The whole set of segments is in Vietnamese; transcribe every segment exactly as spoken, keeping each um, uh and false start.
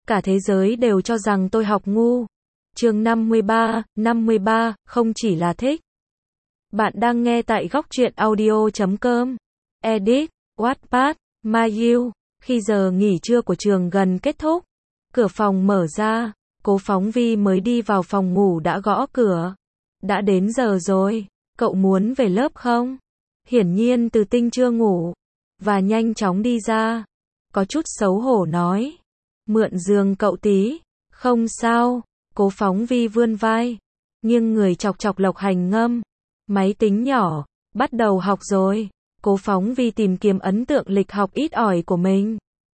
Cả thế giới đều cho rằng tôi học ngu. Chương năm mươi ba, năm mươi ba, không chỉ là thích. Bạn đang nghe tại góc truyện audio chấm com. Edit, Wattpad, My You. Khi giờ nghỉ trưa của trường gần kết thúc, cửa phòng mở ra, Cố Phóng Vi mới đi vào phòng ngủ đã gõ cửa. Đã đến giờ rồi, cậu muốn về lớp không? Hiển nhiên Từ Tinh chưa ngủ, và nhanh chóng đi ra. Có chút xấu hổ nói. Mượn giường cậu tí. Không sao. Cố Phóng Vi vươn vai, nghiêng người chọc chọc Lộc Hành Ngâm. Máy tính nhỏ, bắt đầu học rồi. Cố Phóng Vi tìm kiếm ấn tượng lịch học ít ỏi của mình.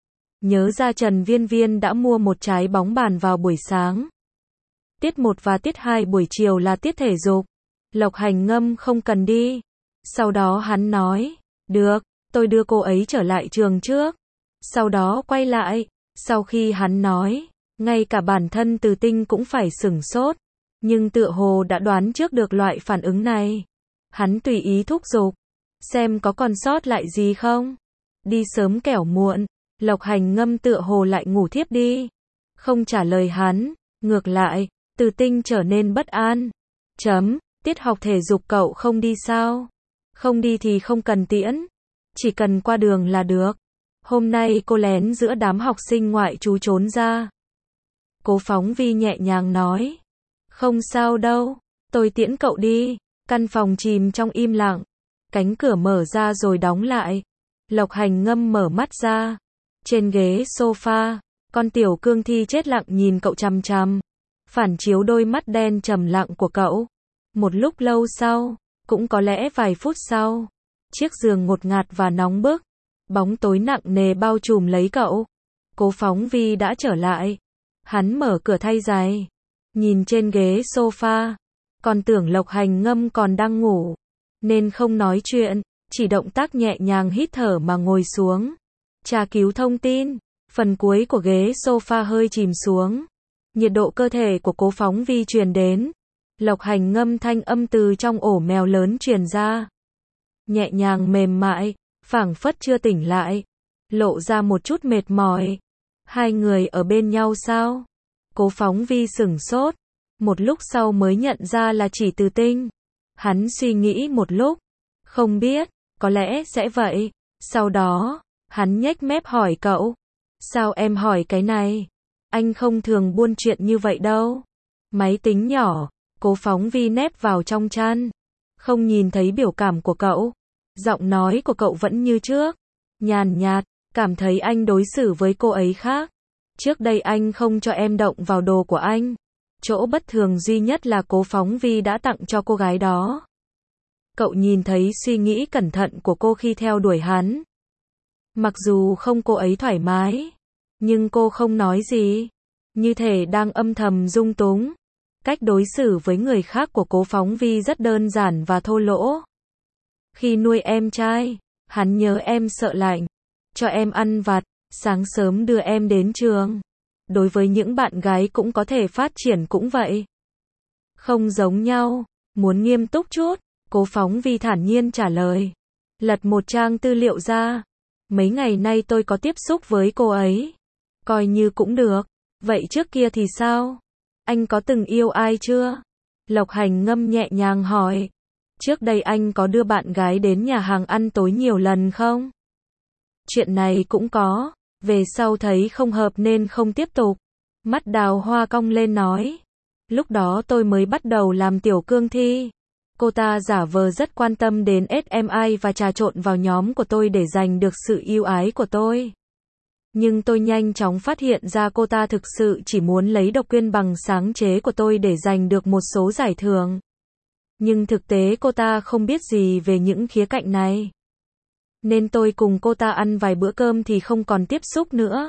Nhớ ra Trần Viên Viên đã mua một trái bóng bàn vào buổi sáng. Tiết một và tiết hai buổi chiều là tiết thể dục. Lộc Hành Ngâm không cần đi. Sau đó hắn nói, được, tôi đưa cô ấy trở lại trường trước. Sau đó quay lại. Sau khi hắn nói, ngay cả bản thân Từ Tinh cũng phải sửng sốt. Nhưng tựa hồ đã đoán trước được loại phản ứng này. Hắn tùy ý thúc giục. Xem có còn sót lại gì không? Đi sớm kẻo muộn. Lộc Hành Ngâm tựa hồ lại ngủ thiếp đi. Không trả lời hắn. Ngược lại, Từ Tinh trở nên bất an. Chấm, tiết học thể dục cậu không đi sao? Không đi thì không cần tiễn. Chỉ cần qua đường là được. Hôm nay cô lén giữa đám học sinh ngoại trú trốn ra. Cố Phóng Vi nhẹ nhàng nói. Không sao đâu, tôi tiễn cậu đi. Căn phòng chìm trong im lặng. Cánh cửa mở ra rồi đóng lại. Lộc Hành Ngâm mở mắt ra. Trên ghế sofa, con tiểu cương thi chết lặng nhìn cậu chằm chằm. Phản chiếu đôi mắt đen trầm lặng của cậu. Một lúc lâu sau, cũng có lẽ vài phút sau, chiếc giường ngột ngạt và nóng bức, bóng tối nặng nề bao trùm lấy cậu. Cố Phóng Vi đã trở lại. Hắn mở cửa thay giày. Nhìn trên ghế sofa. Còn tưởng Lộc Hành Ngâm còn đang ngủ. Nên không nói chuyện. Chỉ động tác nhẹ nhàng hít thở mà ngồi xuống. Tra cứu thông tin. Phần cuối của ghế sofa hơi chìm xuống. Nhiệt độ cơ thể của Cố Phóng Vi truyền đến. Lộc Hành Ngâm thanh âm từ trong ổ mèo lớn truyền ra. Nhẹ nhàng mềm mại. Phảng phất chưa tỉnh lại. Lộ ra một chút mệt mỏi. Hai người ở bên nhau sao? Cố Phóng Vi sửng sốt. Một lúc sau mới nhận ra là chỉ Từ Tinh. Hắn suy nghĩ một lúc. Không biết, có lẽ sẽ vậy. Sau đó, hắn nhếch mép hỏi cậu. Sao em hỏi cái này? Anh không thường buôn chuyện như vậy đâu. Máy tính nhỏ. Cố Phóng Vi nép vào trong chăn. Không nhìn thấy biểu cảm của cậu. Giọng nói của cậu vẫn như trước. Nhàn nhạt, cảm thấy anh đối xử với cô ấy khác. Trước đây anh không cho em động vào đồ của anh. Chỗ bất thường duy nhất là Cố Phóng Vi đã tặng cho cô gái đó. Cậu nhìn thấy suy nghĩ cẩn thận của cô khi theo đuổi hắn. Mặc dù không cô ấy thoải mái, nhưng cô không nói gì. Như thể đang âm thầm dung túng. Cách đối xử với người khác của Cố Phóng Vi rất đơn giản và thô lỗ. Khi nuôi em trai, hắn nhớ em sợ lạnh. Cho em ăn vặt, sáng sớm đưa em đến trường. Đối với những bạn gái cũng có thể phát triển cũng vậy. Không giống nhau, muốn nghiêm túc chút, Cố Phóng Vi thản nhiên trả lời. Lật một trang tư liệu ra. Mấy ngày nay tôi có tiếp xúc với cô ấy. Coi như cũng được. Vậy trước kia thì sao? Anh có từng yêu ai chưa? Lộc Hành Ngâm nhẹ nhàng hỏi. Trước đây anh có đưa bạn gái đến nhà hàng ăn tối nhiều lần không? Chuyện này cũng có. Về sau thấy không hợp nên không tiếp tục. Mắt Đào Hoa cong lên nói. Lúc đó tôi mới bắt đầu làm tiểu cương thi. Cô ta giả vờ rất quan tâm đến ét em i và trà trộn vào nhóm của tôi để giành được sự yêu ái của tôi. Nhưng tôi nhanh chóng phát hiện ra cô ta thực sự chỉ muốn lấy độc quyền bằng sáng chế của tôi để giành được một số giải thưởng. Nhưng thực tế cô ta không biết gì về những khía cạnh này. Nên tôi cùng cô ta ăn vài bữa cơm thì không còn tiếp xúc nữa.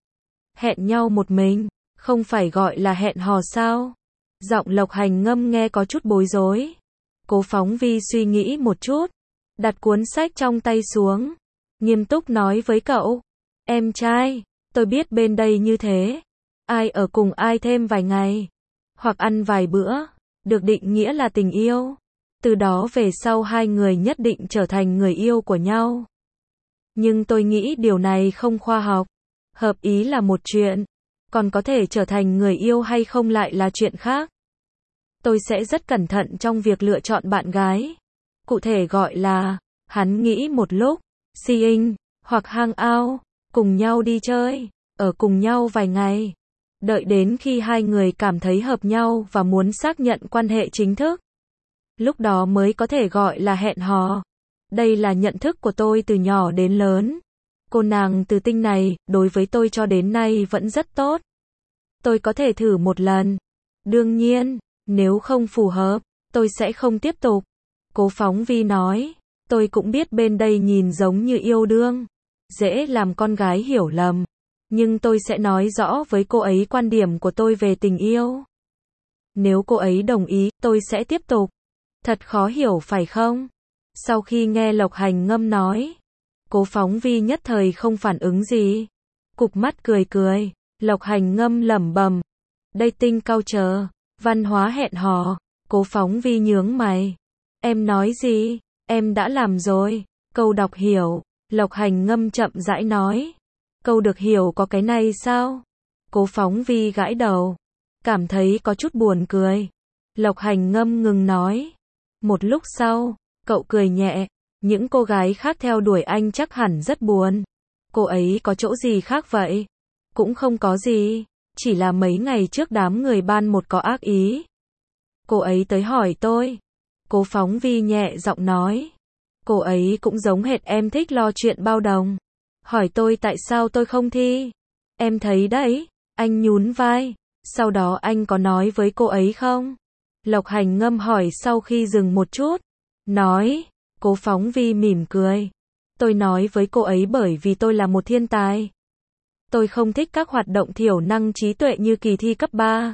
Hẹn nhau một mình, không phải gọi là hẹn hò sao? Giọng Lộc Hành Ngâm nghe có chút bối rối. Cố Phóng Vi suy nghĩ một chút, đặt cuốn sách trong tay xuống, nghiêm túc nói với cậu. Em trai, tôi biết bên đây như thế. Ai ở cùng ai thêm vài ngày, hoặc ăn vài bữa, được định nghĩa là tình yêu. Từ đó về sau hai người nhất định trở thành người yêu của nhau. Nhưng tôi nghĩ điều này không khoa học. Hợp ý là một chuyện, Còn có thể trở thành người yêu hay không lại là chuyện khác. Tôi sẽ rất cẩn thận trong việc lựa chọn bạn gái. Cụ thể gọi là, hắn nghĩ một lúc, seeing, hoặc hang out, cùng nhau đi chơi, ở cùng nhau vài ngày. Đợi đến khi hai người cảm thấy hợp nhau và muốn xác nhận quan hệ chính thức. Lúc đó mới có thể gọi là hẹn hò. Đây là nhận thức của tôi từ nhỏ đến lớn. Cô nàng từ Tinh này, đối với tôi cho đến nay vẫn rất tốt. Tôi có thể thử một lần. Đương nhiên, nếu không phù hợp, tôi sẽ không tiếp tục. Cố phóng viên nói, tôi cũng biết bên đây nhìn giống như yêu đương. Dễ làm con gái hiểu lầm. Nhưng tôi sẽ nói rõ với cô ấy quan điểm của tôi về tình yêu. Nếu cô ấy đồng ý, tôi sẽ tiếp tục. Thật khó hiểu phải không? Sau khi nghe Lộc Hành Ngâm nói, Cố phóng viên nhất thời không phản ứng gì. Cụp mắt cười cười, Lộc Hành Ngâm lẩm bẩm. Dating culture, văn hóa hẹn hò. Cố phóng viên nhướng mày. Em nói gì? Em đã làm rồi. Câu đọc hiểu. Lộc Hành Ngâm chậm rãi nói. Câu được hiểu có cái này sao? Cố phóng viên gãi đầu. Cảm thấy có chút buồn cười. Lộc Hành Ngâm ngừng nói. Một lúc sau, cậu cười nhẹ. Những cô gái khác theo đuổi anh chắc hẳn rất buồn. Cô ấy có chỗ gì khác vậy? Cũng không có gì. Chỉ là mấy ngày trước đám người ban một có ác ý. Cô ấy tới hỏi tôi. Cố phóng viên nhẹ giọng nói. Cô ấy cũng giống hệt em thích lo chuyện bao đồng. Hỏi tôi tại sao tôi không thi. Em thấy đấy. Anh nhún vai. Sau đó anh có nói với cô ấy không? Lộc Hành Ngâm hỏi sau khi dừng một chút. Nói. Cố phóng viên mỉm cười. Tôi nói với cô ấy bởi vì tôi là một thiên tài. Tôi không thích các hoạt động thiểu năng trí tuệ như kỳ thi cấp ba.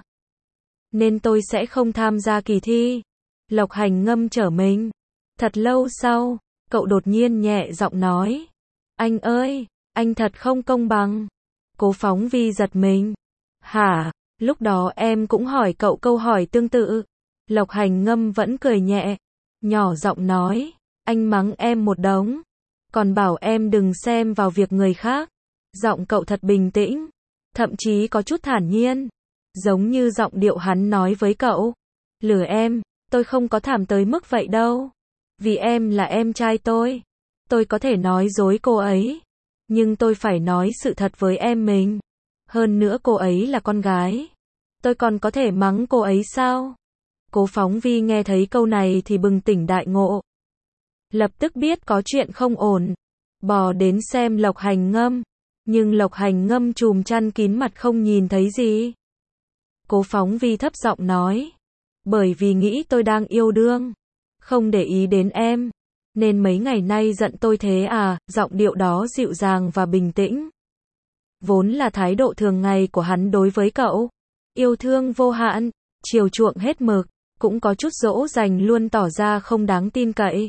Nên tôi sẽ không tham gia kỳ thi. Lộc Hành Ngâm trở mình. Thật lâu sau, cậu đột nhiên nhẹ giọng nói. Anh ơi, anh thật không công bằng. Cố phóng viên giật mình. Hả? Lúc đó em cũng hỏi cậu câu hỏi tương tự. Lộc Hành Ngâm vẫn cười nhẹ. Nhỏ giọng nói. Anh mắng em một đống. Còn bảo em đừng xem vào việc người khác. Giọng cậu thật bình tĩnh. Thậm chí có chút thản nhiên. Giống như giọng điệu hắn nói với cậu. Lừa em, tôi không có thảm tới mức vậy đâu. Vì em là em trai tôi. Tôi có thể nói dối cô ấy. Nhưng tôi phải nói sự thật với em mình. Hơn nữa cô ấy là con gái. Tôi còn có thể mắng cô ấy sao? Cố phóng viên nghe thấy câu này thì bừng tỉnh đại ngộ. Lập tức biết có chuyện không ổn. Bò đến xem Lộc Hành Ngâm. Nhưng Lộc Hành Ngâm trùm chăn kín mặt không nhìn thấy gì. Cố phóng viên thấp giọng nói. Bởi vì nghĩ tôi đang yêu đương. Không để ý đến em. Nên mấy ngày nay giận tôi thế à, giọng điệu đó dịu dàng và bình tĩnh. Vốn là thái độ thường ngày của hắn đối với cậu. Yêu thương vô hạn, chiều chuộng hết mực, cũng có chút dỗ dành luôn tỏ ra không đáng tin cậy.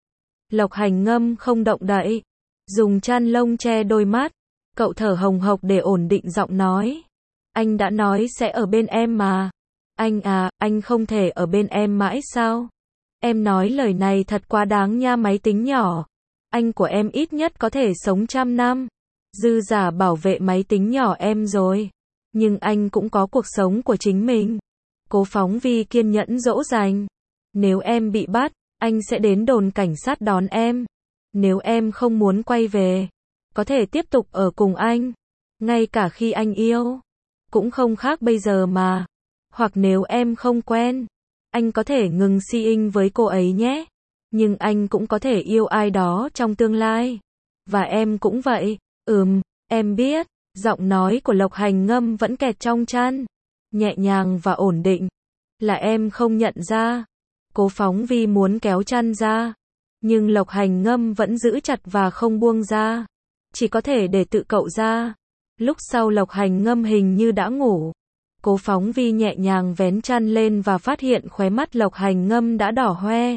Lộc Hành Ngâm không động đậy. Dùng chăn lông che đôi mắt. Cậu thở hồng hộc để ổn định giọng nói. Anh đã nói sẽ ở bên em mà. Anh à, anh không thể ở bên em mãi sao? Em nói lời này thật quá đáng nha máy tính nhỏ. Anh của em ít nhất có thể sống trăm năm. Dư giả bảo vệ máy tính nhỏ em rồi. Nhưng anh cũng có cuộc sống của chính mình. Cố phóng viên kiên nhẫn dỗ dành. Nếu em bị bắt, anh sẽ đến đồn cảnh sát đón em. Nếu em không muốn quay về, có thể tiếp tục ở cùng anh. Ngay cả khi anh yêu. Cũng không khác bây giờ mà. Hoặc nếu em không quen, anh có thể ngừng seeing với cô ấy nhé. Nhưng anh cũng có thể yêu ai đó trong tương lai. Và em cũng vậy. Ừm, em biết. Giọng nói của Lộc Hành Ngâm vẫn kẹt trong chăn. Nhẹ nhàng và ổn định. Là em không nhận ra. Cố phóng viên muốn kéo chăn ra. Nhưng Lộc Hành Ngâm vẫn giữ chặt và không buông ra. Chỉ có thể để tự cậu ra. Lúc sau Lộc Hành Ngâm hình như đã ngủ. Cố phóng viên nhẹ nhàng vén chăn lên và phát hiện khóe mắt Lộc Hành Ngâm đã đỏ hoe.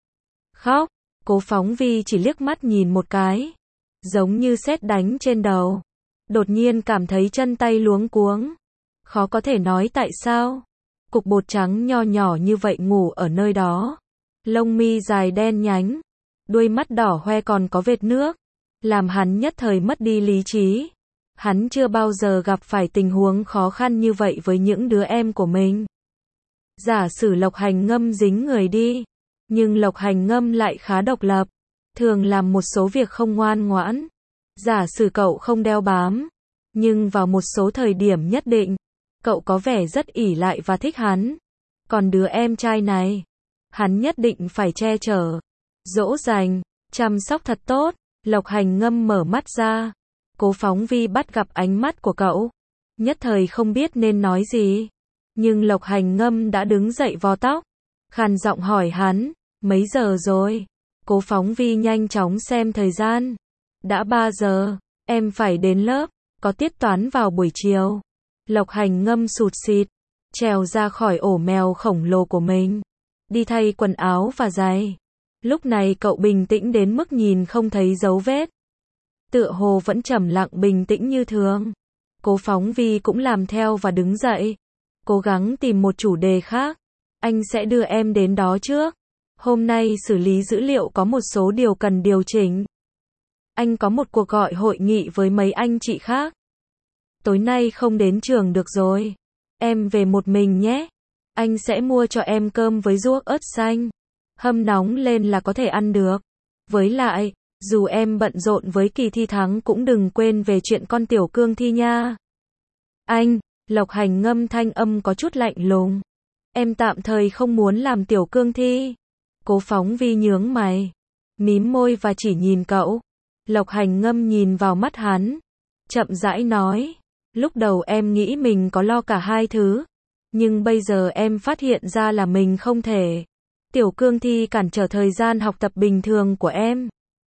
Khóc. Cố phóng viên chỉ liếc mắt nhìn một cái. Giống như sét đánh trên đầu. Đột nhiên cảm thấy chân tay luống cuống. Khó có thể nói tại sao. Cục bột trắng nho nhỏ như vậy ngủ ở nơi đó. Lông mi dài đen nhánh. Đuôi mắt đỏ hoe còn có vệt nước. Làm hắn nhất thời mất đi lý trí. Hắn chưa bao giờ gặp phải tình huống khó khăn như vậy với những đứa em của mình. Giả sử Lộc Hành Ngâm dính người đi, nhưng Lộc Hành Ngâm lại khá độc lập, thường làm một số việc không ngoan ngoãn. Giả sử cậu không đeo bám, nhưng vào một số thời điểm nhất định, cậu có vẻ rất ỷ lại và thích hắn. Còn đứa em trai này, hắn nhất định phải che chở, dỗ dành, chăm sóc thật tốt. Lộc Hành Ngâm mở mắt ra. Cố Phóng Vi bắt gặp ánh mắt của cậu, nhất thời không biết nên nói gì. Nhưng Lộc Hành Ngâm đã đứng dậy vò tóc, khàn giọng hỏi hắn, mấy giờ rồi? Cố Phóng Vi nhanh chóng xem thời gian. Đã ba giờ, em phải đến lớp, có tiết toán vào buổi chiều. Lộc Hành Ngâm sụt sịt, trèo ra khỏi ổ mèo khổng lồ của mình, đi thay quần áo và giày. Lúc này cậu bình tĩnh đến mức nhìn không thấy dấu vết. Tựa hồ vẫn trầm lặng bình tĩnh như thường. Cố Phóng Vi cũng làm theo và đứng dậy, cố gắng tìm một chủ đề khác. Anh sẽ đưa em đến đó trước. Hôm nay xử lý dữ liệu có một số điều cần điều chỉnh. Anh có một cuộc gọi hội nghị với mấy anh chị khác. Tối nay không đến trường được rồi. Em về một mình nhé. Anh sẽ mua cho em cơm với ruốc ớt xanh. Hâm nóng lên là có thể ăn được. Với lại, dù em bận rộn với kỳ thi thắng cũng đừng quên về chuyện con tiểu cương thi nha. Anh, Lộc Hành Ngâm thanh âm có chút lạnh lùng. Em tạm thời không muốn làm tiểu cương thi. Cố Phóng Vi nhướng mày, mím môi và chỉ nhìn cậu. Lộc Hành Ngâm nhìn vào mắt hắn, chậm rãi nói, lúc đầu em nghĩ mình có lo cả hai thứ, nhưng bây giờ em phát hiện ra là mình không thể. Tiểu cương thi cản trở thời gian học tập bình thường của em.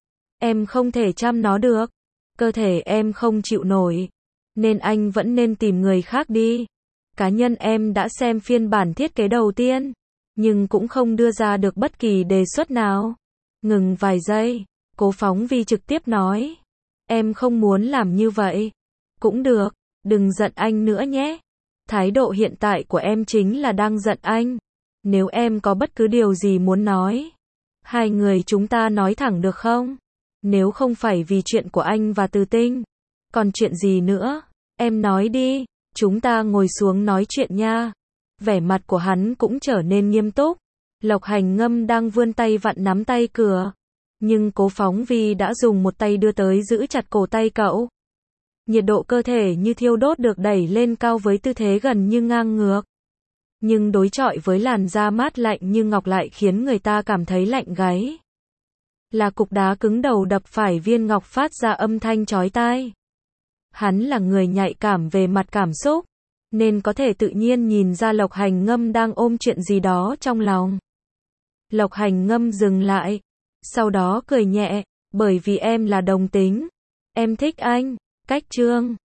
Em không thể chăm nó được, cơ thể em không chịu nổi, nên anh vẫn nên tìm người khác đi. Cá nhân em đã xem phiên bản thiết kế đầu tiên, nhưng cũng không đưa ra được bất kỳ đề xuất nào. Ngừng vài giây, Cố Phóng Vi trực tiếp nói, em không muốn làm như vậy. Cũng được, đừng giận anh nữa nhé. Thái độ hiện tại của em chính là đang giận anh. Nếu em có bất cứ điều gì muốn nói, hai người chúng ta nói thẳng được không? Nếu không phải vì chuyện của anh và Từ Tinh, còn chuyện gì nữa? Em nói đi, chúng ta ngồi xuống nói chuyện nha. Vẻ mặt của hắn cũng trở nên nghiêm túc. Lộc Hành Ngâm đang vươn tay vặn nắm tay cửa, nhưng Cố Phóng Vi đã dùng một tay đưa tới giữ chặt cổ tay cậu. Nhiệt độ cơ thể như thiêu đốt được đẩy lên cao với tư thế gần như ngang ngược. Nhưng đối chọi với làn da mát lạnh như ngọc lại khiến người ta cảm thấy lạnh gáy. Là cục đá cứng đầu đập phải viên ngọc phát ra âm thanh chói tai. Hắn là người nhạy cảm về mặt cảm xúc, nên có thể tự nhiên nhìn ra Lộc Hành Ngâm đang ôm chuyện gì đó trong lòng. Lộc Hành Ngâm dừng lại, sau đó cười nhẹ, bởi vì em là đồng tính. Em thích anh. Cách chương